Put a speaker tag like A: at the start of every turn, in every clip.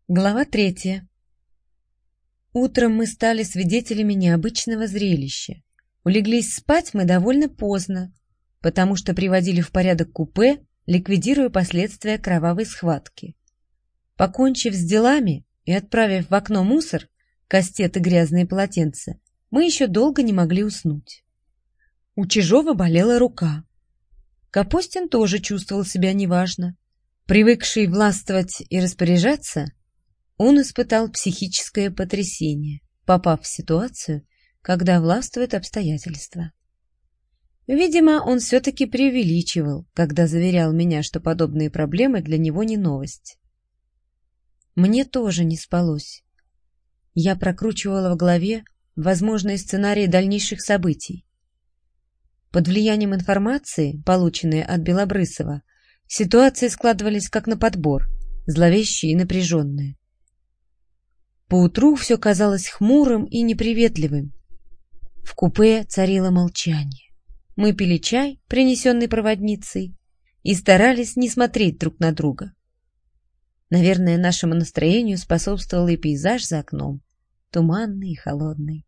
A: Глава 3. Утром мы стали свидетелями необычного зрелища. Улеглись спать мы довольно поздно, потому что приводили в порядок купе, ликвидируя последствия кровавой схватки. Покончив с делами и отправив в окно мусор, кастет и грязные полотенца, мы еще долго не могли уснуть. У Чижова болела рука. Капустин тоже чувствовал себя неважно. Привыкший властвовать и распоряжаться, он испытал психическое потрясение, попав в ситуацию, когда властвуют обстоятельства. Видимо, он все-таки преувеличивал, когда заверял меня, что подобные проблемы для него не новость. Мне тоже не спалось. Я прокручивала в голове возможные сценарии дальнейших событий. Под влиянием информации, полученной от Белобрысова, ситуации складывались как на подбор, зловещие и напряженные. Поутру все казалось хмурым и неприветливым. В купе царило молчание. Мы пили чай, принесенный проводницей, и старались не смотреть друг на друга. Наверное, нашему настроению способствовал и пейзаж за окном, туманный и холодный.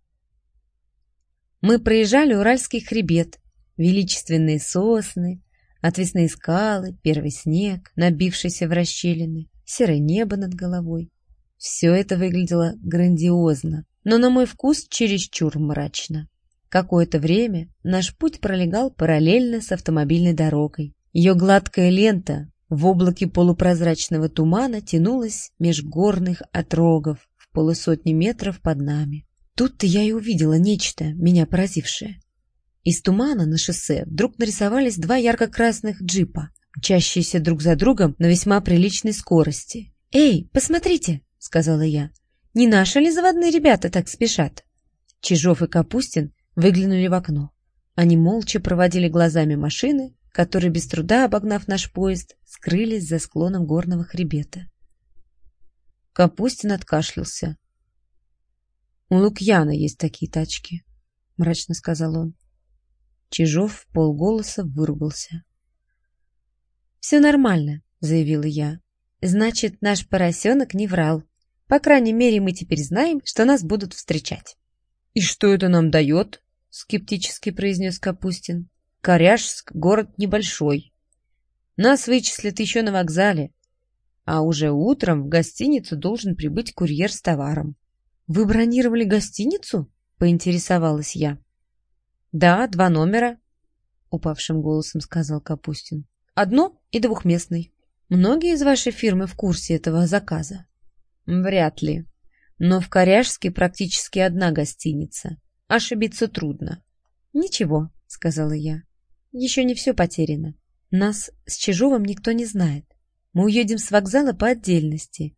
A: Мы проезжали Уральский хребет, величественные сосны, отвесные скалы, первый снег, набившийся в расщелины, серое небо над головой. Все это выглядело грандиозно, но на мой вкус чересчур мрачно. Какое-то время наш путь пролегал параллельно с автомобильной дорогой. Ее гладкая лента в облаке полупрозрачного тумана тянулась меж горных отрогов в полусотни метров под нами. Тут-то я и увидела нечто, меня поразившее. Из тумана на шоссе вдруг нарисовались два ярко-красных джипа, мчащиеся друг за другом на весьма приличной скорости. «Эй, посмотрите!» — сказала я. «Не наши ли заводные ребята так спешат?» Чижов и Капустин выглянули в окно. Они молча проводили глазами машины, которые, без труда обогнав наш поезд, скрылись за склоном горного хребета. Капустин откашлялся. «У Лукьяна есть такие тачки», — мрачно сказал он. Чижов вполголоса выругался. «Все нормально», — заявила я. «Значит, наш поросенок не врал. По крайней мере, мы теперь знаем, что нас будут встречать». «И что это нам дает?» — скептически произнес Капустин. «Коряжск — город небольшой. Нас вычислят еще на вокзале, а уже утром в гостиницу должен прибыть курьер с товаром». «Вы бронировали гостиницу?» — поинтересовалась я. «Да, 2 номера», — упавшим голосом сказал Капустин. «Одно- и двухместный. Многие из вашей фирмы в курсе этого заказа?» «Вряд ли. Но в Коряжске практически одна гостиница. Ошибиться трудно». «Ничего», — сказала я. «Еще не все потеряно. Нас с Чижовым никто не знает. Мы уедем с вокзала по отдельности.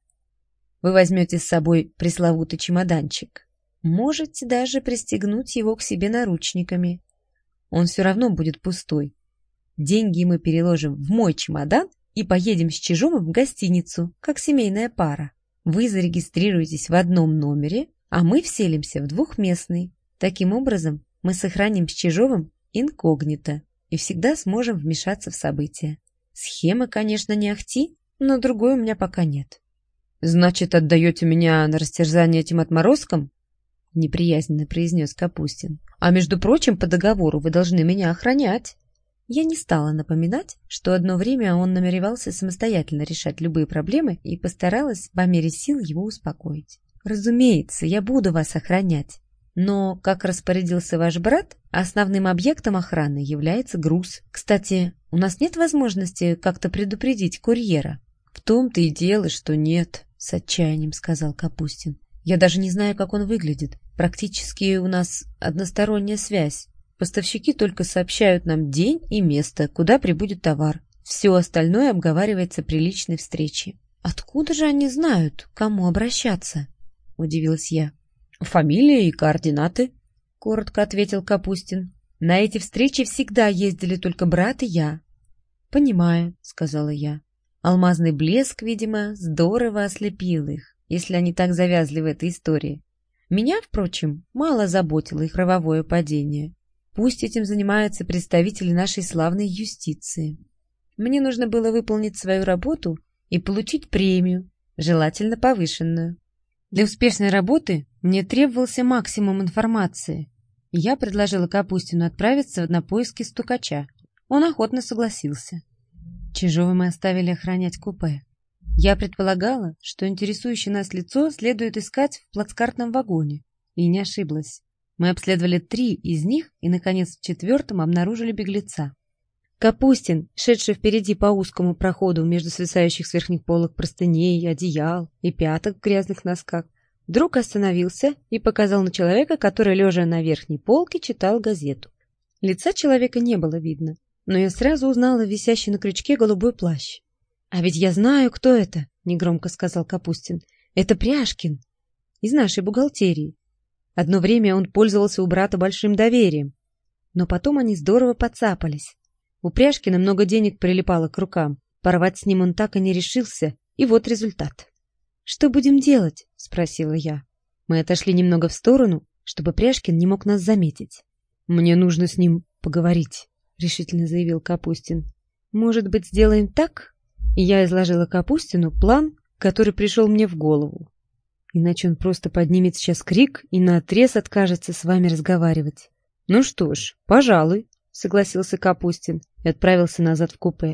A: Вы возьмете с собой пресловутый чемоданчик. Можете даже пристегнуть его к себе наручниками. Он все равно будет пустой. Деньги мы переложим в мой чемодан и поедем с Чижовым в гостиницу, как семейная пара. Вы зарегистрируетесь в одном номере, а мы вселимся в двухместный. Таким образом, мы сохраним с Чижовым инкогнито и всегда сможем вмешаться в события. Схема, конечно, не ахти, но другой у меня пока нет». «Значит, отдаете меня на растерзание этим отморозкам?» — неприязненно произнес Капустин. «А между прочим, по договору вы должны меня охранять». Я не стала напоминать, что одно время он намеревался самостоятельно решать любые проблемы, и постаралась по мере сил его успокоить. «Разумеется, я буду вас охранять. Но, как распорядился ваш брат, основным объектом охраны является груз. Кстати, у нас нет возможности как-то предупредить курьера?» «В том-то и дело, что нет», — с отчаянием сказал Капустин. «Я даже не знаю, как он выглядит. Практически у нас односторонняя связь. Поставщики только сообщают нам день и место, куда прибудет товар. Все остальное обговаривается при личной встрече». «Откуда же они знают, к кому обращаться?» — удивилась я. «Фамилия и координаты», — коротко ответил Капустин. «На эти встречи всегда ездили только брат и я». «Понимаю», — сказала я. Алмазный блеск, видимо, здорово ослепил их, если они так завязли в этой истории. Меня, впрочем, мало заботило их кровавое падение. Пусть этим занимаются представители нашей славной юстиции. Мне нужно было выполнить свою работу и получить премию желательно повышенную. Для успешной работы мне требовался максимум информации, и я предложила Капустину отправиться на поиски стукача. Он охотно согласился. Чижова мы оставили охранять купе. Я предполагала, что интересующее нас лицо следует искать в плацкартном вагоне, и не ошиблась. Мы обследовали 3 из них и, наконец, в 4-м обнаружили беглеца. Капустин, шедший впереди по узкому проходу между свисающих с верхних полок простыней, одеял и пяток в грязных носках, вдруг остановился и показал на человека, который, лежа на верхней полке, читал газету. Лица человека не было видно, но я сразу узнала висящий на крючке голубой плащ. «А ведь я знаю, кто это», — негромко сказал Капустин. «Это Пряшкин, из нашей бухгалтерии. Одно время он пользовался у брата большим доверием, но потом они здорово подцапались. У Пряшкина много денег прилипало к рукам. Порвать с ним он так и не решился, и вот результат». «Что будем делать?» — спросила я. Мы отошли немного в сторону, чтобы Пряшкин не мог нас заметить. «Мне нужно с ним поговорить», — решительно заявил Капустин. «Может быть, сделаем так?» И я изложила Капустину план, который пришел мне в голову. Иначе он просто поднимет сейчас крик и наотрез откажется с вами разговаривать. «Ну что ж, пожалуй», — согласился Капустин и отправился назад в купе.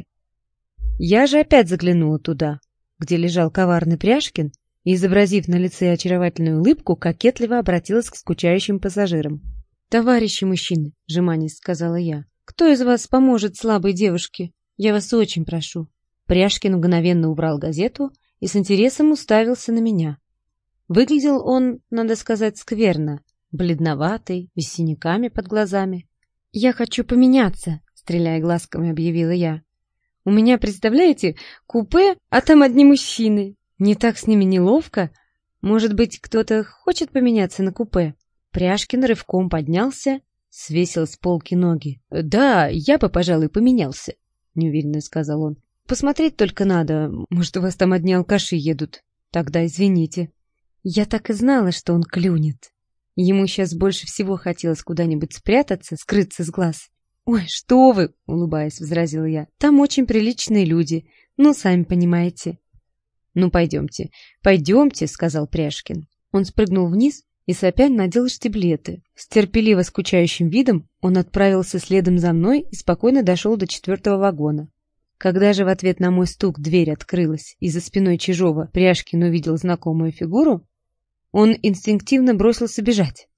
A: Я же опять заглянула туда, где лежал коварный Пряшкин, и, изобразив на лице очаровательную улыбку, кокетливо обратилась к скучающим пассажирам. «Товарищи мужчины», — жеманясь сказала я, — «кто из вас поможет слабой девушке? Я вас очень прошу». Пряшкин мгновенно убрал газету и с интересом уставился на меня. Выглядел он, надо сказать, скверно, бледноватый, с синяками под глазами. «Я хочу поменяться», — стреляя глазками, объявила я. «У меня, представляете, купе, а там одни мужчины. Не так с ними неловко. Может быть, кто-то хочет поменяться на купе?» Пряшкин рывком поднялся, свесил с полки ноги. «Да, я бы, пожалуй, поменялся», — неуверенно сказал он. «Посмотреть только надо. Может, у вас там одни алкаши едут. Тогда извините». Я так и знала, что он клюнет. Ему сейчас больше всего хотелось куда-нибудь спрятаться, скрыться с глаз. «Ой, что вы!» — улыбаясь, возразила я. «Там очень приличные люди. Ну, сами понимаете». «Ну, пойдемте, пойдемте», — сказал Пряшкин. Он спрыгнул вниз и сопя надел штиблеты. С терпеливо скучающим видом он отправился следом за мной и спокойно дошел до 4-го вагона. Когда же в ответ на мой стук дверь открылась, и за спиной Чижова Пряшкин увидел знакомую фигуру, он инстинктивно бросился бежать.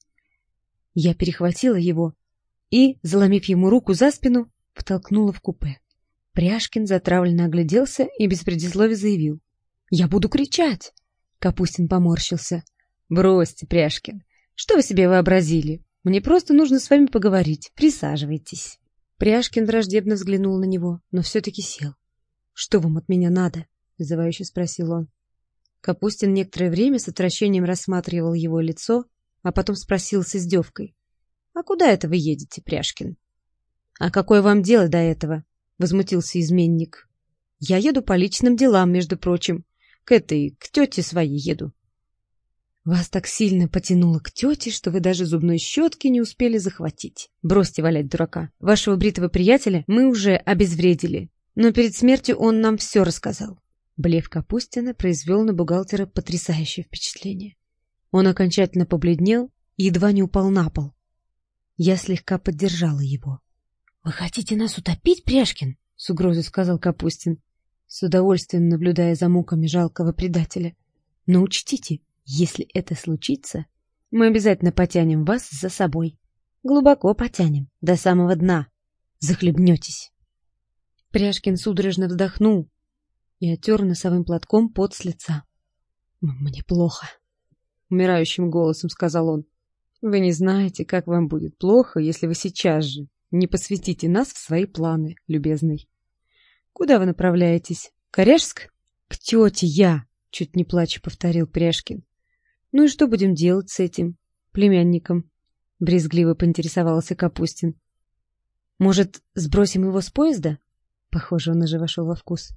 A: Я перехватила его и, заломив ему руку за спину, втолкнула в купе. Пряшкин затравленно огляделся и без предисловия заявил: «Я буду кричать!» Капустин поморщился. «Бросьте, Пряшкин, что вы себе вообразили? Мне просто нужно с вами поговорить. Присаживайтесь». Пряшкин враждебно взглянул на него, но все-таки сел. «Что вам от меня надо?» — вызывающе спросил он. Капустин некоторое время с отвращением рассматривал его лицо, а потом спросил с издевкой: «А куда это вы едете, Пряшкин?» «А какое вам дело до этого?» — возмутился изменник. «Я еду по личным делам, между прочим. К тете своей еду». «Вас так сильно потянуло к тете, что вы даже зубной щетки не успели захватить. Бросьте валять дурака. Вашего бритого приятеля мы уже обезвредили, но перед смертью он нам все рассказал». Блеф Капустина произвел на бухгалтера потрясающее впечатление. Он окончательно побледнел и едва не упал на пол. Я слегка поддержала его. «Вы хотите нас утопить, Пряшкин?» — с угрозой сказал Капустин, с удовольствием наблюдая за муками жалкого предателя. «Но учтите, если это случится, мы обязательно потянем вас за собой. Глубоко потянем, до самого дна. Захлебнетесь». Пряшкин судорожно вздохнул и оттер носовым платком пот с лица. «Мне плохо», — умирающим голосом сказал он. «Вы не знаете, как вам будет плохо, если вы сейчас же не посвятите нас в свои планы, любезный. Куда вы направляетесь? Коряжск?» «К тете я», — чуть не плача повторил Пряшкин. «Ну и что будем делать с этим племянником?» — брезгливо поинтересовался Капустин. «Может, сбросим его с поезда?» Похоже, он уже вошел во вкус.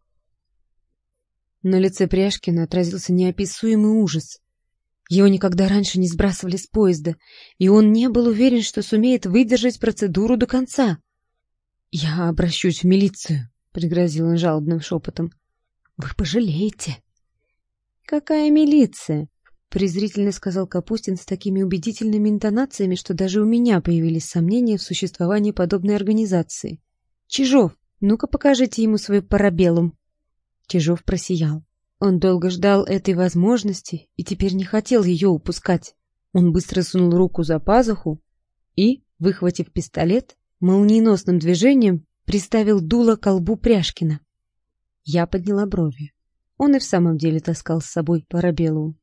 A: На лице Пряшкина отразился неописуемый ужас. Его никогда раньше не сбрасывали с поезда, и он не был уверен, что сумеет выдержать процедуру до конца. «Я обращусь в милицию», — пригрозил он жалобным шепотом. «Вы пожалеете». «Какая милиция?» — презрительно сказал Капустин с такими убедительными интонациями, что даже у меня появились сомнения в существовании подобной организации. «Чижов, ну-ка покажите ему свой парабеллум». Чижов просиял. Он долго ждал этой возможности и теперь не хотел ее упускать. Он быстро сунул руку за пазуху и, выхватив пистолет, молниеносным движением приставил дуло к колбу Пряшкина. Я подняла брови. Он и в самом деле таскал с собой парабеллум.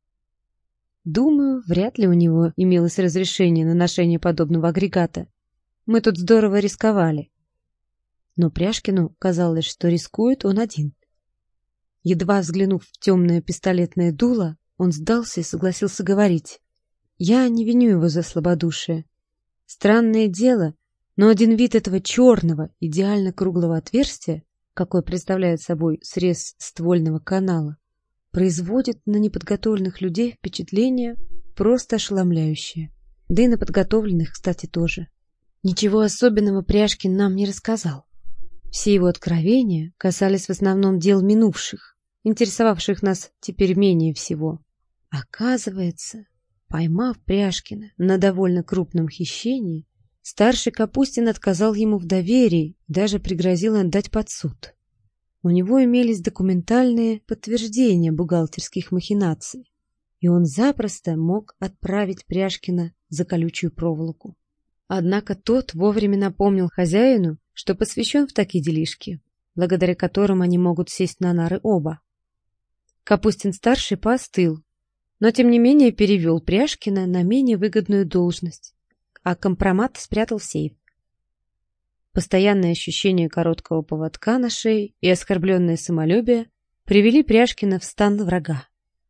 A: Думаю, вряд ли у него имелось разрешение на ношение подобного агрегата. Мы тут здорово рисковали. Но Пряшкину казалось, что рискует он один. Едва взглянув в темное пистолетное дуло, он сдался и согласился говорить. Я не виню его за слабодушие. Странное дело, но один вид этого черного, идеально круглого отверстия, какой представляет собой срез ствольного канала, производит на неподготовленных людей впечатление просто ошеломляющее. Да и на подготовленных, кстати, тоже. Ничего особенного Пряшкин нам не рассказал. Все его откровения касались в основном дел минувших, интересовавших нас теперь менее всего. Оказывается, поймав Пряшкина на довольно крупном хищении, старший Капустин отказал ему в доверии и даже пригрозил отдать под суд. У него имелись документальные подтверждения бухгалтерских махинаций, и он запросто мог отправить Пряшкина за колючую проволоку. Однако тот вовремя напомнил хозяину, что посвящен в такие делишки, благодаря которым они могут сесть на нары оба. Капустин-старший поостыл, но тем не менее перевел Пряшкина на менее выгодную должность, а компромат спрятал в сейф. Постоянное ощущение короткого поводка на шее и оскорбленное самолюбие привели Пряшкина в стан врага.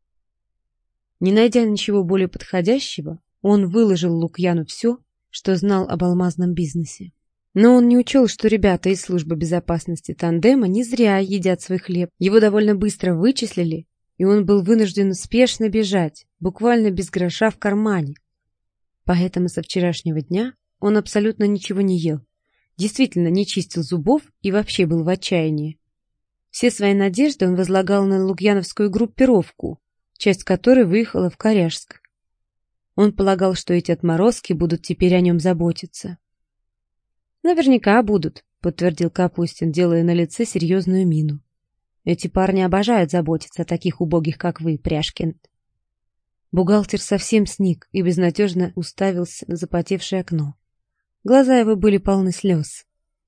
A: Не найдя ничего более подходящего, он выложил Лукьяну все, что знал об алмазном бизнесе. Но он не учел, что ребята из службы безопасности «Тандема» не зря едят свой хлеб. Его довольно быстро вычислили, и он был вынужден спешно бежать, буквально без гроша в кармане. Поэтому со вчерашнего дня он абсолютно ничего не ел, действительно не чистил зубов и вообще был в отчаянии. Все свои надежды он возлагал на лукьяновскую группировку, часть которой выехала в Коряжск. Он полагал, что эти отморозки будут теперь о нем заботиться. «Наверняка будут», — подтвердил Капустин, делая на лице серьезную мину. «Эти парни обожают заботиться о таких убогих, как вы, Пряшкин». Бухгалтер совсем сник и безнадежно уставился на запотевшее окно. Глаза его были полны слез.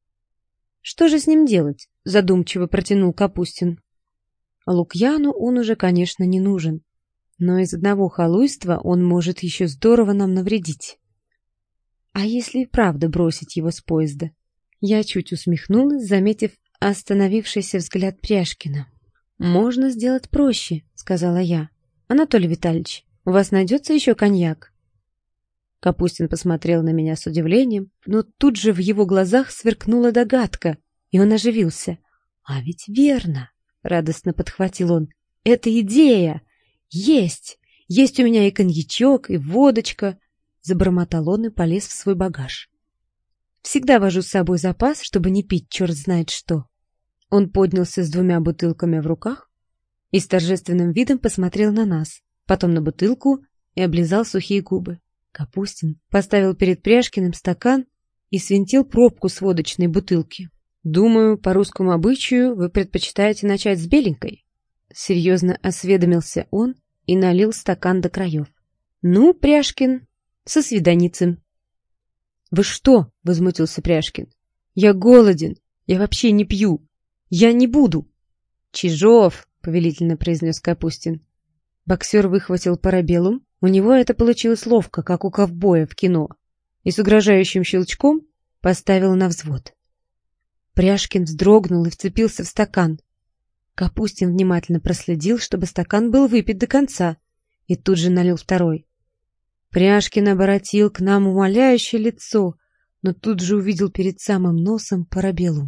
A: «Что же с ним делать?» — задумчиво протянул Капустин. «Лукьяну он уже, конечно, не нужен, но из одного халуйства он может еще здорово нам навредить. А если и правда бросить его с поезда?» Я чуть усмехнулась, заметив остановившийся взгляд Пряшкина. «Можно сделать проще», — сказала я. «Анатолий Витальевич, у вас найдется еще коньяк?» Капустин посмотрел на меня с удивлением, но тут же в его глазах сверкнула догадка, и он оживился. «А ведь верно!» — радостно подхватил он. «Это идея! Есть! Есть у меня и коньячок, и водочка!» Забормотал он и полез в свой багаж. «Всегда вожу с собой запас, чтобы не пить черт знает что». Он поднялся с 2 бутылками в руках и с торжественным видом посмотрел на нас, потом на бутылку и облизал сухие губы. Капустин поставил перед Пряшкиным стакан и свинтил пробку с водочной бутылки. «Думаю, по русскому обычаю вы предпочитаете начать с беленькой?» Серьезно осведомился он и налил стакан до краев. «Ну, Пряшкин, со свиданицем». «Вы что?» — возмутился Пряшкин. «Я голоден, я вообще не пью, я не буду». «Чижов!» — повелительно произнес Капустин. Боксер выхватил парабеллум, у него это получилось ловко, как у ковбоя в кино, и с угрожающим щелчком поставил на взвод. Пряшкин вздрогнул и вцепился в стакан. Капустин внимательно проследил, чтобы стакан был выпит до конца, и тут же налил второй. Пряшкин обратил к нам умоляющее лицо, но тут же увидел перед самым носом парабеллум.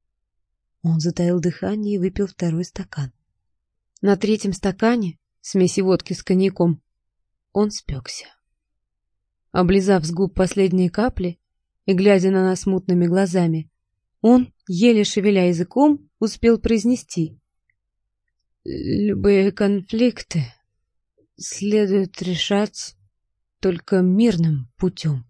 A: Он затаил дыхание и выпил второй стакан. На 3-м стакане, смеси водки с коньяком, он спекся. Облизав с губ последние капли и глядя на нас мутными глазами, он, еле шевеля языком, успел произнести: Любые конфликты следует решать только мирным путем.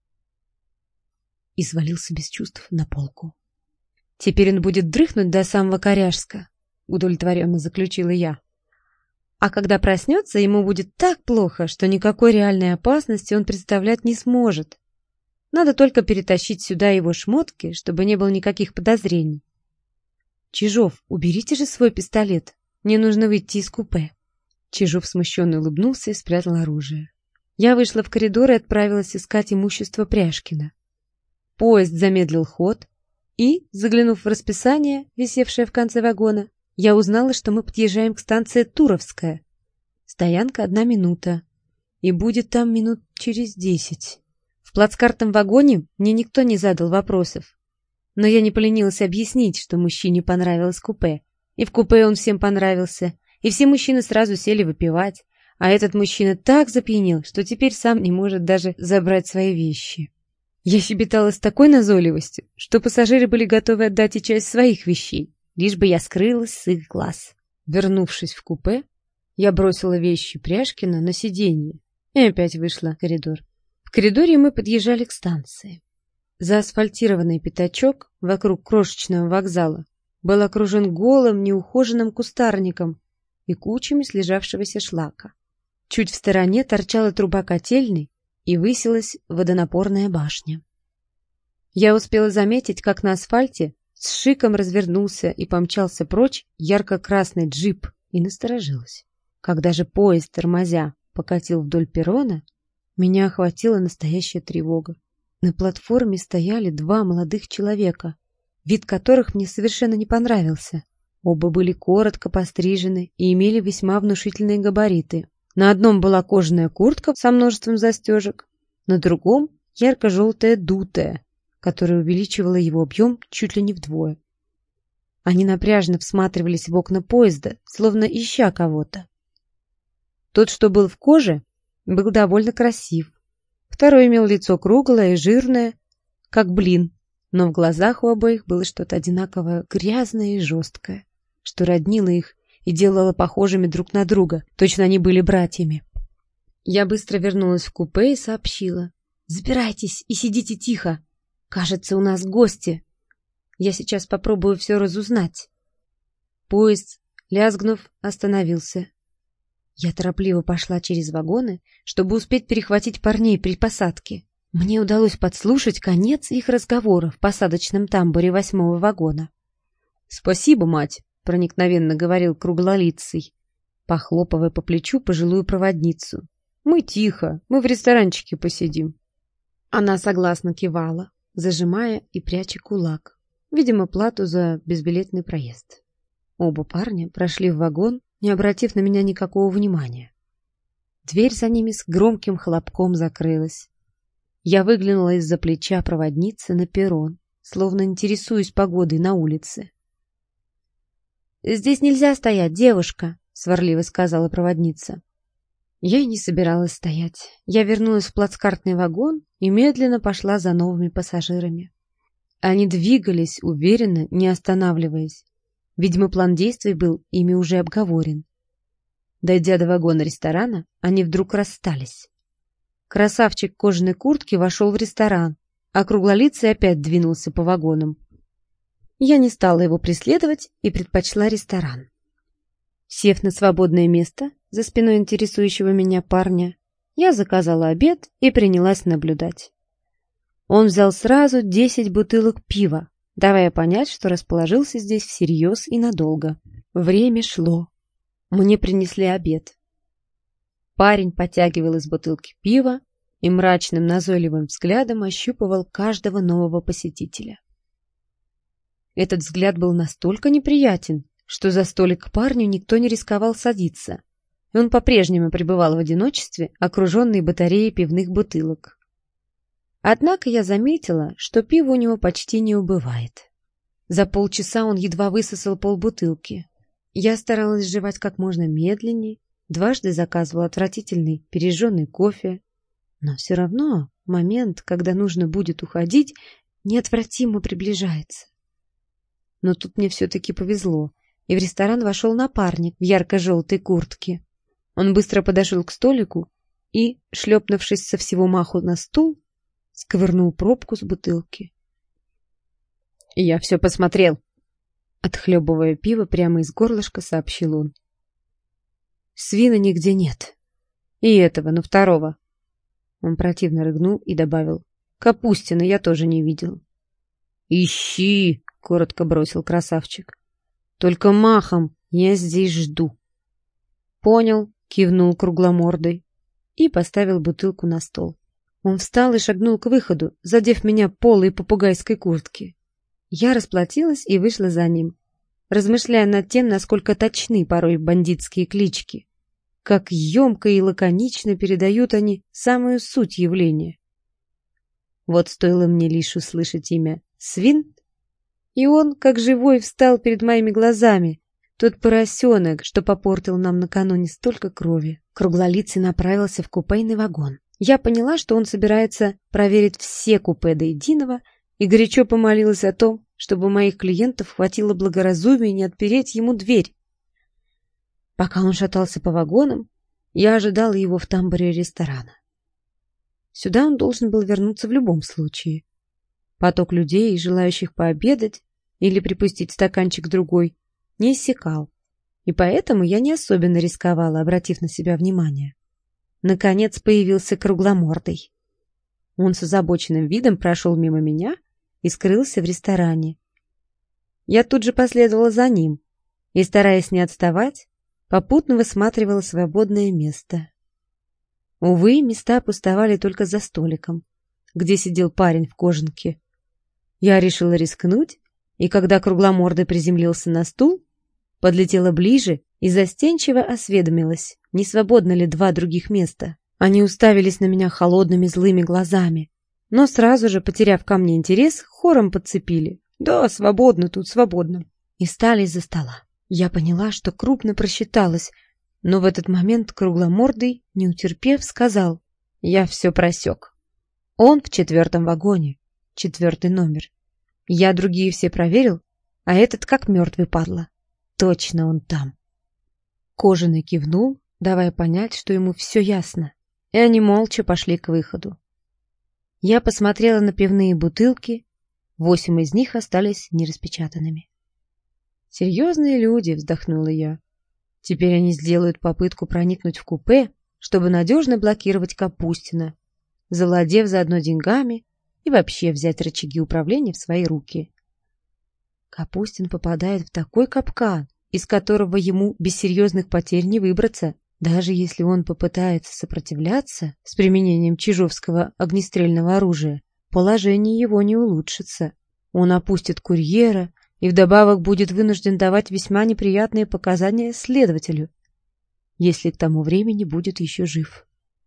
A: И свалился без чувств на полку. Теперь он будет дрыхнуть до самого Коряжска, удовлетворенно заключила я. А когда проснется, ему будет так плохо, что никакой реальной опасности он представлять не сможет. Надо только перетащить сюда его шмотки, чтобы не было никаких подозрений. Чижов, уберите же свой пистолет. Мне нужно выйти из купе. Чижов смущенно улыбнулся и спрятал оружие. Я вышла в коридор и отправилась искать имущество Пряшкина. Поезд замедлил ход, и, заглянув в расписание, висевшее в конце вагона, я узнала, что мы подъезжаем к станции Туровская. Стоянка 1 минута, и будет там минут через 10. В плацкартном вагоне мне никто не задал вопросов, но я не поленилась объяснить, что мужчине понравилось купе, и в купе он всем понравился, и все мужчины сразу сели выпивать, а этот мужчина так запьянел, что теперь сам не может даже забрать свои вещи. Я щебетала с такой назойливостью, что пассажиры были готовы отдать и часть своих вещей, лишь бы я скрылась с их глаз. Вернувшись в купе, я бросила вещи Пряшкина на сиденье и опять вышла в коридор. В коридоре мы подъезжали к станции. Заасфальтированный пятачок вокруг крошечного вокзала был окружен голым, неухоженным кустарником и кучами слежавшегося шлака. Чуть в стороне торчала труба котельной, и высилась водонапорная башня. Я успела заметить, как на асфальте с шиком развернулся и помчался прочь ярко-красный джип, и насторожилась. Когда же поезд, тормозя, покатил вдоль перрона, меня охватила настоящая тревога. На платформе стояли 2 молодых человека, вид которых мне совершенно не понравился. Оба были коротко пострижены и имели весьма внушительные габариты. На одном была кожаная куртка со множеством застежек, на другом — ярко-желтая дутая, которая увеличивала его объем чуть ли не вдвое. Они напряженно всматривались в окна поезда, словно ища кого-то. Тот, что был в коже, был довольно красив. Второй имел лицо круглое и жирное, как блин, но в глазах у обоих было что-то одинаково грязное и жесткое, что роднило их и делала похожими друг на друга, точно они были братьями. Я быстро вернулась в купе и сообщила: «Забирайтесь и сидите тихо. Кажется, у нас гости. Я сейчас попробую все разузнать». Поезд, лязгнув, остановился. Я торопливо пошла через вагоны, чтобы успеть перехватить парней при посадке. Мне удалось подслушать конец их разговора в посадочном тамбуре 8-го вагона. «Спасибо, мать», — проникновенно говорил круглолицый, похлопывая по плечу пожилую проводницу. «Мы тихо, мы в ресторанчике посидим». Она согласно кивала, зажимая и пряча кулак, видимо, плату за безбилетный проезд. Оба парня прошли в вагон, не обратив на меня никакого внимания. Дверь за ними с громким хлопком закрылась. Я выглянула из-за плеча проводницы на перрон, словно интересуюсь погодой на улице. «Здесь нельзя стоять, девушка», — сварливо сказала проводница. Я и не собиралась стоять. Я вернулась в плацкартный вагон и медленно пошла за новыми пассажирами. Они двигались уверенно, не останавливаясь. Видимо, план действий был ими уже обговорен. Дойдя до вагона ресторана, они вдруг расстались. Красавчик в кожаной куртке вошел в ресторан, а круглолицый опять двинулся по вагонам. Я не стала его преследовать и предпочла ресторан. Сев на свободное место за спиной интересующего меня парня, я заказала обед и принялась наблюдать. Он взял сразу 10 бутылок пива, давая понять, что расположился здесь всерьез и надолго. Время шло. Мне принесли обед. Парень потягивал из бутылки пива и мрачным назойливым взглядом ощупывал каждого нового посетителя. Этот взгляд был настолько неприятен, что за столик к парню никто не рисковал садиться, и он по-прежнему пребывал в одиночестве, окруженный батареей пивных бутылок. Однако я заметила, что пива у него почти не убывает. За полчаса он едва высосал полбутылки. Я старалась жевать как можно медленнее, дважды заказывала отвратительный пережженный кофе, но все равно момент, когда нужно будет уходить, неотвратимо приближается. Но тут мне все-таки повезло, и в ресторан вошел напарник в ярко-желтой куртке. Он быстро подошел к столику и, шлепнувшись со всего маху на стул, сковырнул пробку с бутылки. «Я все посмотрел», — отхлебывая пиво прямо из горлышка, сообщил он. «Свина нигде нет. И этого, но второго». Он противно рыгнул и добавил: «Капустина я тоже не видел». «Ищи!» — коротко бросил красавчик. «Только махом, я здесь жду». «Понял», — кивнул кругломордой и поставил бутылку на стол. Он встал и шагнул к выходу, задев меня полой попугайской куртки. Я расплатилась и вышла за ним, размышляя над тем, насколько точны порой бандитские клички, как емко и лаконично передают они самую суть явления. Вот стоило мне лишь услышать имя «Свин», и он, как живой, встал перед моими глазами, тот поросенок, что попортил нам накануне столько крови. Круглолицый направился в купейный вагон. Я поняла, что он собирается проверить все купе до единого, и горячо помолилась о том, чтобы у моих клиентов хватило благоразумия не отпереть ему дверь. Пока он шатался по вагонам, я ожидала его в тамбуре ресторана. Сюда он должен был вернуться в любом случае. Поток людей, желающих пообедать или припустить стаканчик другой, не иссякал, и поэтому я не особенно рисковала, обратив на себя внимание. Наконец появился кругломордый. Он с озабоченным видом прошел мимо меня и скрылся в ресторане. Я тут же последовала за ним и, стараясь не отставать, попутно высматривала свободное место. Увы, места пустовали только за столиком, где сидел парень в кожанке. Я решила рискнуть, и когда кругломордый приземлился на стул, подлетела ближе и застенчиво осведомилась, не свободно ли 2 других места. Они уставились на меня холодными злыми глазами, но сразу же, потеряв ко мне интерес, хором подцепили: «Да, свободно тут, свободно», и встали из-за стола. Я поняла, что крупно просчиталась, но в этот момент кругломордый, не утерпев, сказал: «Я все просек. Он в 4-м вагоне, 4-й номер. Я другие все проверил, а этот как мертвый, падла. Точно он там». Кожаный кивнул, давая понять, что ему все ясно, и они молча пошли к выходу. Я посмотрела на пивные бутылки, 8 из них остались нераспечатанными. «Серьезные люди», — вздохнула я. «Теперь они сделают попытку проникнуть в купе, чтобы надежно блокировать Капустина, завладев заодно деньгами и вообще взять рычаги управления в свои руки». Капустин попадает в такой капкан, из которого ему без серьезных потерь не выбраться. Даже если он попытается сопротивляться с применением чижовского огнестрельного оружия, положение его не улучшится. Он опустит курьера и вдобавок будет вынужден давать весьма неприятные показания следователю, если к тому времени будет еще жив.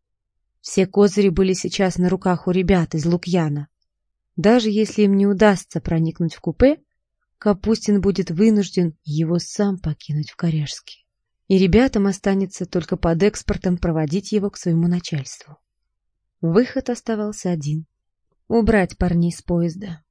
A: Все козыри были сейчас на руках у ребят из Лукьяна. Даже если им не удастся проникнуть в купе, Капустин будет вынужден его сам покинуть в Карежске. И ребятам останется только под экспортом проводить его к своему начальству. Выход оставался один — убрать парней с поезда.